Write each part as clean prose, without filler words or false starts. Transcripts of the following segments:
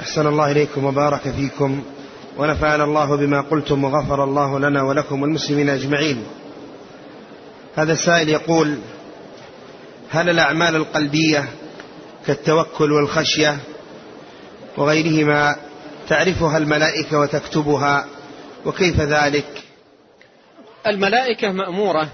أحسن الله إليكم وبارك فيكم، ونفعنا الله بما قلتم وغفر الله لنا ولكم والمسلمين أجمعين. هذا السائل يقول: هل الأعمال القلبية كالتوكل والخشية وغيرهما تعرفها الملائكة وتكتبها، وكيف ذلك؟ الملائكة مأمورة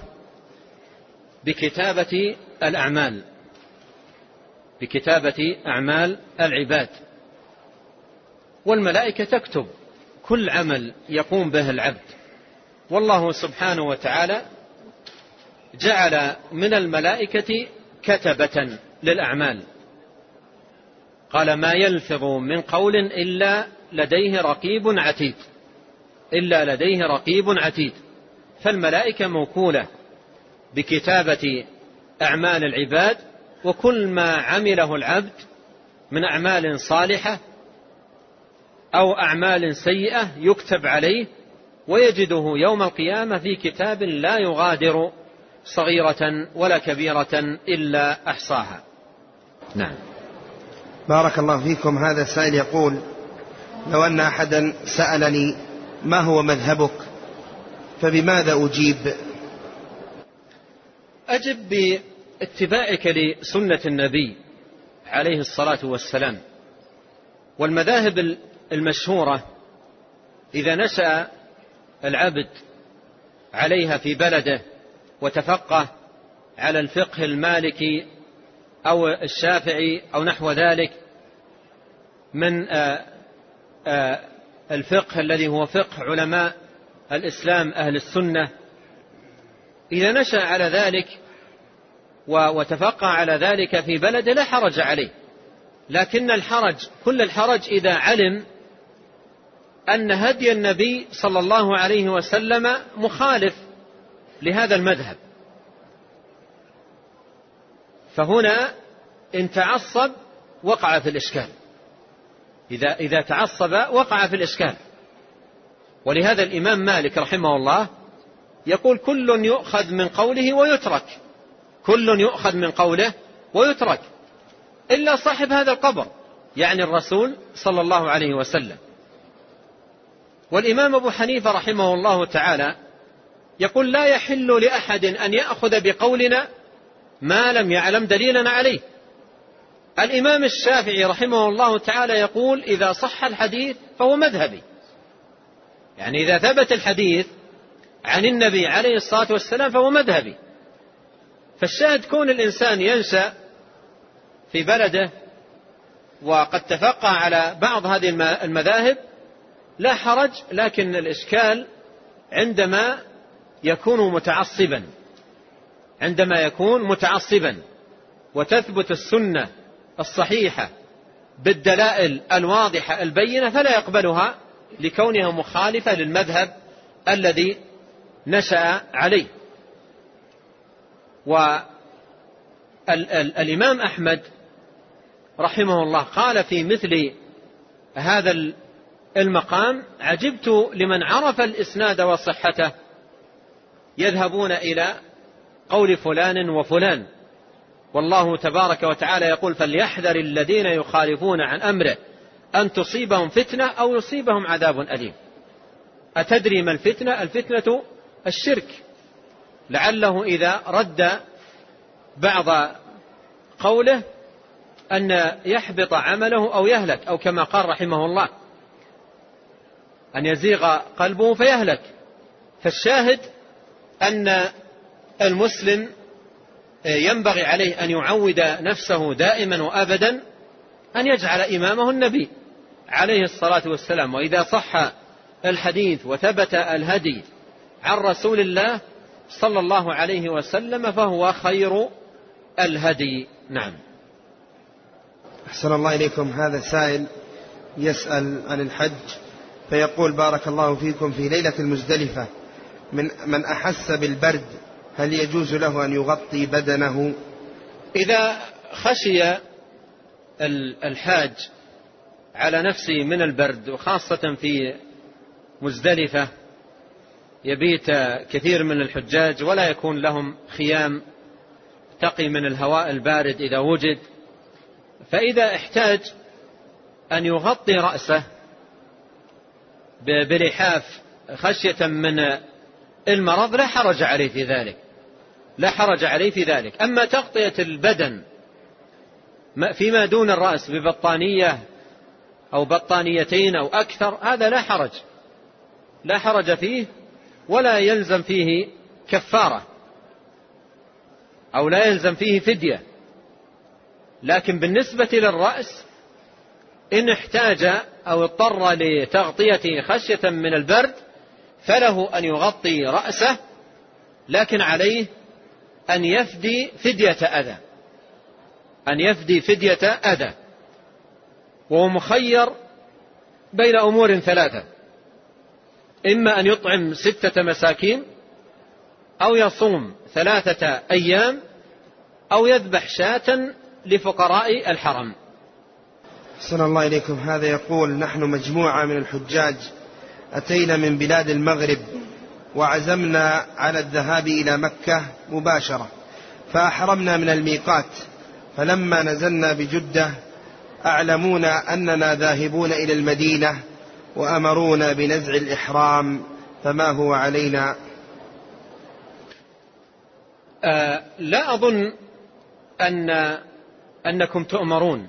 بكتابة الأعمال، بكتابة أعمال العباد، والملائكة تكتب كل عمل يقوم به العبد. والله سبحانه وتعالى جعل من الملائكة كتبة للأعمال، قال: ما يلفظ من قول إلا لديه رقيب عتيد، إلا لديه رقيب عتيد. فالملائكة موكولة بكتابة أعمال العباد، وكل ما عمله العبد من أعمال صالحة أو أعمال سيئة يكتب عليه، ويجده يوم القيامة في كتاب لا يغادر صغيرة ولا كبيرة إلا أحصاها. نعم. بارك الله فيكم. هذا السائل يقول: لو أن أحدا سألني ما هو مذهبك فبماذا أجيب؟ أجب باتباعك لسنة النبي عليه الصلاة والسلام. والمذاهب المشهورة إذا نشأ العبد عليها في بلده وتفقه على الفقه المالكي أو الشافعي أو نحو ذلك من الفقه الذي هو فقه علماء الإسلام أهل السنة، إذا نشأ على ذلك وتفقه على ذلك في بلده لا حرج عليه. لكن كل الحرج إذا علم أن هدي النبي صلى الله عليه وسلم مخالف لهذا المذهب، فهنا إن تعصب وقع في الإشكال، إذا تعصب وقع في الإشكال. ولهذا الإمام مالك رحمه الله يقول: كل يؤخذ من قوله ويترك، كل يؤخذ من قوله ويترك إلا صاحب هذا القبر، يعني الرسول صلى الله عليه وسلم. والإمام أبو حنيفة رحمه الله تعالى يقول: لا يحل لأحد أن يأخذ بقولنا ما لم يعلم دليلنا عليه. الإمام الشافعي رحمه الله تعالى يقول: إذا صح الحديث فهو مذهبي، يعني إذا ثبت الحديث عن النبي عليه الصلاة والسلام فهو مذهبي. فالشاهد كون الإنسان ينشأ في بلده وقد تفقه على بعض هذه المذاهب لا حرج، لكن الإشكال عندما يكون متعصبا وتثبت السنة الصحيحة بالدلائل الواضحة البينة فلا يقبلها لكونها مخالفة للمذهب الذي نشأ عليه. والإمام أحمد رحمه الله قال في مثل هذا المقام: عجبت لمن عرف الإسناد وصحته يذهبون إلى قول فلان وفلان، والله تبارك وتعالى يقول: فليحذر الذين يخالفون عن أمره أن تصيبهم فتنة أو يصيبهم عذاب أليم. أتدري ما الفتنة؟ الفتنة الشرك، لعله إذا رد بعض قوله أن يحبط عمله أو يهلك، أو كما قال رحمه الله: أن يزيغ قلبه فيهلك. فالشاهد أن المسلم ينبغي عليه أن يعود نفسه دائما وأبدا أن يجعل إمامه النبي عليه الصلاة والسلام. وإذا صح الحديث وثبت الهدي عن رسول الله صلى الله عليه وسلم فهو خير الهدي. نعم. أحسن الله إليكم. هذا سائل يسأل عن الحج فيقول: بارك الله فيكم، في ليلة المزدلفة من أحس بالبرد هل يجوز له أن يغطي بدنه؟ إذا خشي الحاج على نفسه من البرد، وخاصة في مزدلفة يبيت كثير من الحجاج ولا يكون لهم خيام تقي من الهواء البارد إذا وجد، فإذا احتاج أن يغطي رأسه بلحاف خشية من المرض لا حرج عليه في ذلك، لا حرج عليه في ذلك. أما تغطية البدن فيما دون الرأس ببطانية أو بطانيتين أو أكثر، هذا لا حرج فيه، ولا يلزم فيه كفارة أو لا يلزم فيه فدية. لكن بالنسبة للرأس إن احتاج أو اضطر لتغطيته خشية من البرد فله أن يغطي رأسه، لكن عليه أن يفدي فدية أذى، وهو مخير بين أمور ثلاثة: إما أن يطعم 6 مساكين، أو يصوم 3 أيام، أو يذبح شاة لفقراء الحرم. أحسن الله إليكم. هذا يقول: نحن مجموعة من الحجاج أتينا من بلاد المغرب وعزمنا على الذهاب إلى مكة مباشرة، فأحرمنا من الميقات، فلما نزلنا بجدة أعلمونا أننا ذاهبون إلى المدينة وأمرونا بنزع الإحرام، فما هو علينا؟ لا أظن أنكم تؤمرون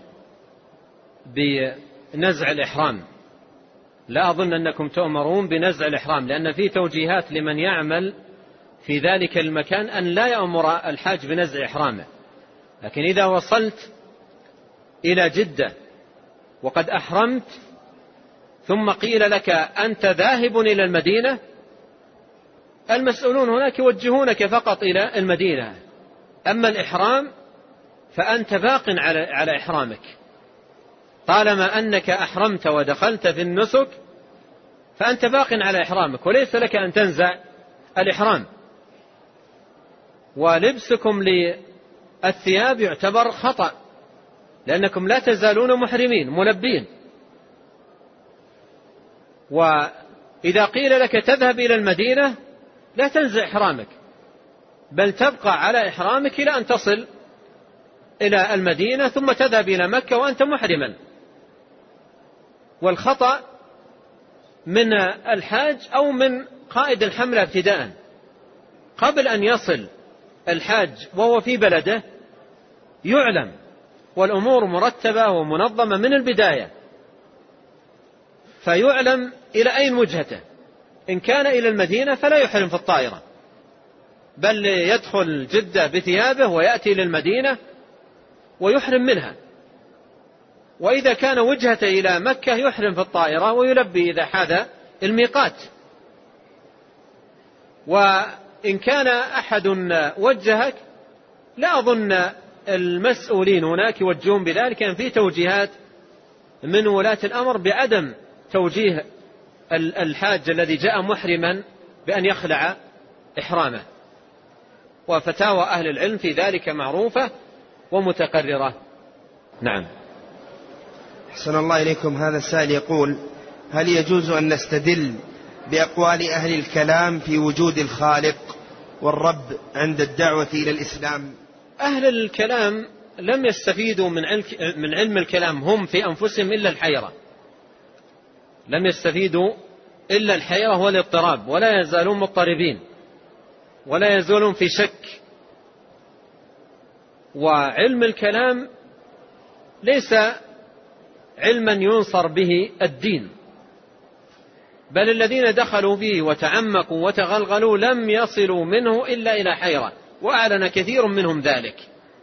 بنزع الإحرام، لا أظن أنكم تؤمرون بنزع الإحرام، لأن في توجيهات لمن يعمل في ذلك المكان أن لا يأمر الحاج بنزع إحرامه. لكن إذا وصلت إلى جدة وقد أحرمت ثم قيل لك أنت ذاهب إلى المدينة، المسؤولون هناك يوجهونك فقط إلى المدينة. أما الإحرام فأنت باق على إحرامك، طالما أنك أحرمت ودخلت في النسك فأنت باق على إحرامك، وليس لك أن تنزع الإحرام. ولبسكم للثياب يعتبر خطأ، لأنكم لا تزالون محرمين ملبين. وإذا قيل لك تذهب إلى المدينة لا تنزع إحرامك، بل تبقى على إحرامك إلى أن تصل إلى المدينة ثم تذهب إلى مكة وأنت محرما. والخطأ من الحاج أو من قائد الحملة ابتداء، قبل أن يصل الحاج وهو في بلده يعلم، والأمور مرتبة ومنظمة من البداية، فيعلم إلى أين وجهته. إن كان إلى المدينة فلا يحرم في الطائرة، بل يدخل جدة بثيابه ويأتي للمدينة ويحرم منها. وإذا كان وجهته إلى مكة يحرم في الطائرة ويلبي إذا حاذ الميقات. وإن كان أحد وجهك لا أظن المسؤولين هناك يوجهون بذلك، أن في توجيهات من ولاة الأمر بعدم توجيه الحاج الذي جاء محرما بأن يخلع إحرامه. وفتاوى أهل العلم في ذلك معروفة ومتقررة. نعم. أحسن الله إليكم. هذا السائل يقول: هل يجوز أن نستدل بأقوال أهل الكلام في وجود الخالق والرب عند الدعوة إلى الإسلام؟ أهل الكلام لم يستفيدوا من علم الكلام هم في أنفسهم إلا الحيرة، لم يستفيدوا إلا الحيرة والاضطراب، ولا يزالون مضطربين ولا يزالون في شك. وعلم الكلام ليس علما ينصر به الدين، بل الذين دخلوا فيه وتعمقوا وتغلغلوا لم يصلوا منه إلا إلى حيرة، وأعلن كثير منهم ذلك.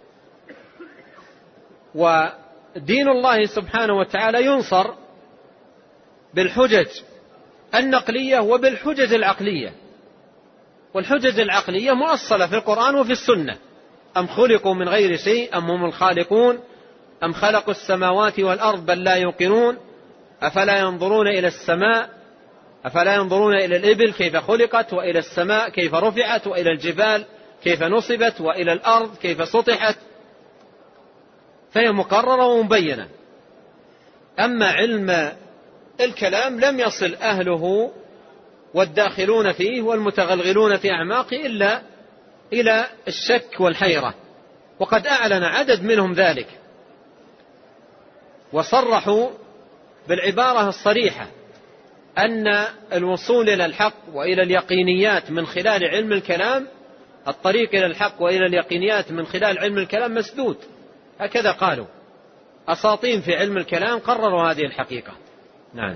ودين الله سبحانه وتعالى ينصر بالحجج النقلية وبالحجج العقلية. والحجج العقلية مؤصلة في القرآن وفي السنة: أم خلقوا من غير شيء أم هم الخالقون أم خلقوا السماوات والأرض بل لا يوقنون أفلا ينظرون إلى السماء أفلا ينظرون إلى الإبل كيف خلقت وإلى السماء كيف رفعت وإلى الجبال كيف نصبت وإلى الأرض كيف سطحت. فهي مقررة ومبينة. أما علم الكلام لم يصل أهله والداخلون فيه والمتغلغلون في أعماقه إلا إلى الشك والحيرة، وقد أعلن عدد منهم ذلك وصرحوا بالعبارة الصريحة أن الوصول إلى الحق وإلى اليقينيات من خلال علم الكلام، الطريق إلى الحق وإلى اليقينيات من خلال علم الكلام مسدود. هكذا قالوا أساطين في علم الكلام قرروا هذه الحقيقة. نعم.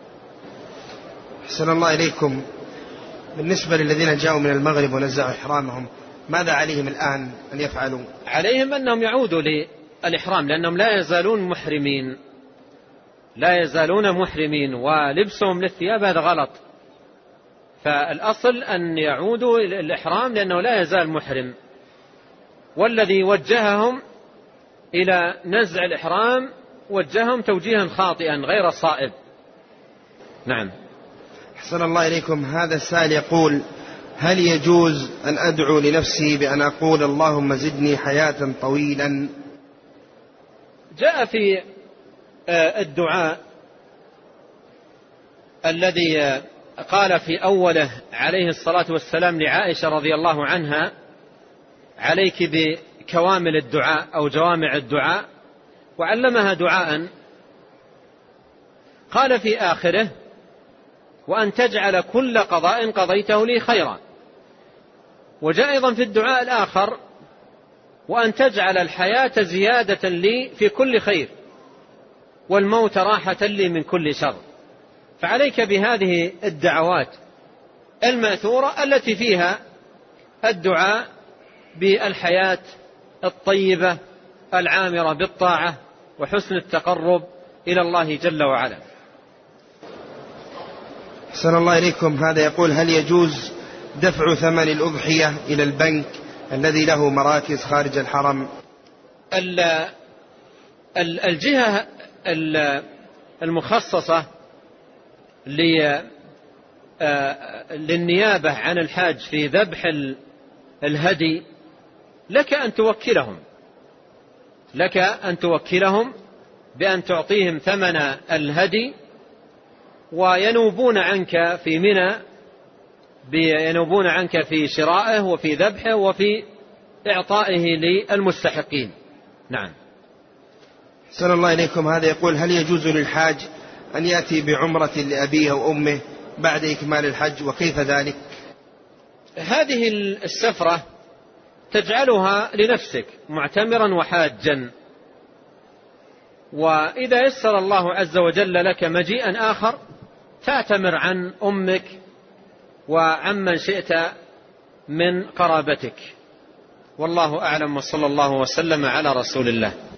أحسن الله إليكم. بالنسبة للذين جاءوا من المغرب ونزعوا إحرامهم، ماذا عليهم الآن أن يفعلوا؟ عليهم أنهم يعودوا للإحرام، لأنهم لا يزالون محرمين ولبسهم للثياب هذا غلط. فالأصل أن يعودوا إلى الإحرام لأنه لا يزال محرم، والذي وجههم إلى نزع الإحرام وجههم توجيها خاطئا غير صائب. نعم. أحسن الله إليكم. هذا السائل يقول: هل يجوز أن أدعو لنفسي بأن أقول اللهم زدني حياة طويلا؟ جاء في الدعاء الذي قال في أوله عليه الصلاة والسلام لعائشة رضي الله عنها: عليك بكوامل الدعاء أو جوامع الدعاء، وعلمها دعاء قال في آخره: وأن تجعل كل قضاء قضيته لي خيرا. وجاء أيضا في الدعاء الآخر: وأن تجعل الحياة زيادة لي في كل خير والموت راحة لي من كل شر. فعليك بهذه الدعوات المأثورة التي فيها الدعاء بالحياة الطيبة العامرة بالطاعة وحسن التقرب إلى الله جل وعلا. أحسن الله إليكم. هذا يقول: هل يجوز دفع ثمن الأضحية إلى البنك الذي له مراكز خارج الحرم؟ الجهة المخصصة للنيابة عن الحاج في ذبح الهدي لك أن توكلهم بأن تعطيهم ثمن الهدي، وينوبون عنك في منى، ينوبون عنك في شرائه وفي ذبحه وفي إعطائه للمستحقين. نعم. أحسن الله إليكم. هذا يقول: هل يجوز للحاج أن يأتي بعمرة لأبيه أو أمه بعد إكمال الحج، وكيف ذلك؟ هذه السفرة تجعلها لنفسك معتمرا وحاجا، وإذا يسر الله عز وجل لك مجيئا آخر تعتمر عن أمك وعمن شئت من قرابتك. والله أعلم، وصلى الله وسلم على رسول الله.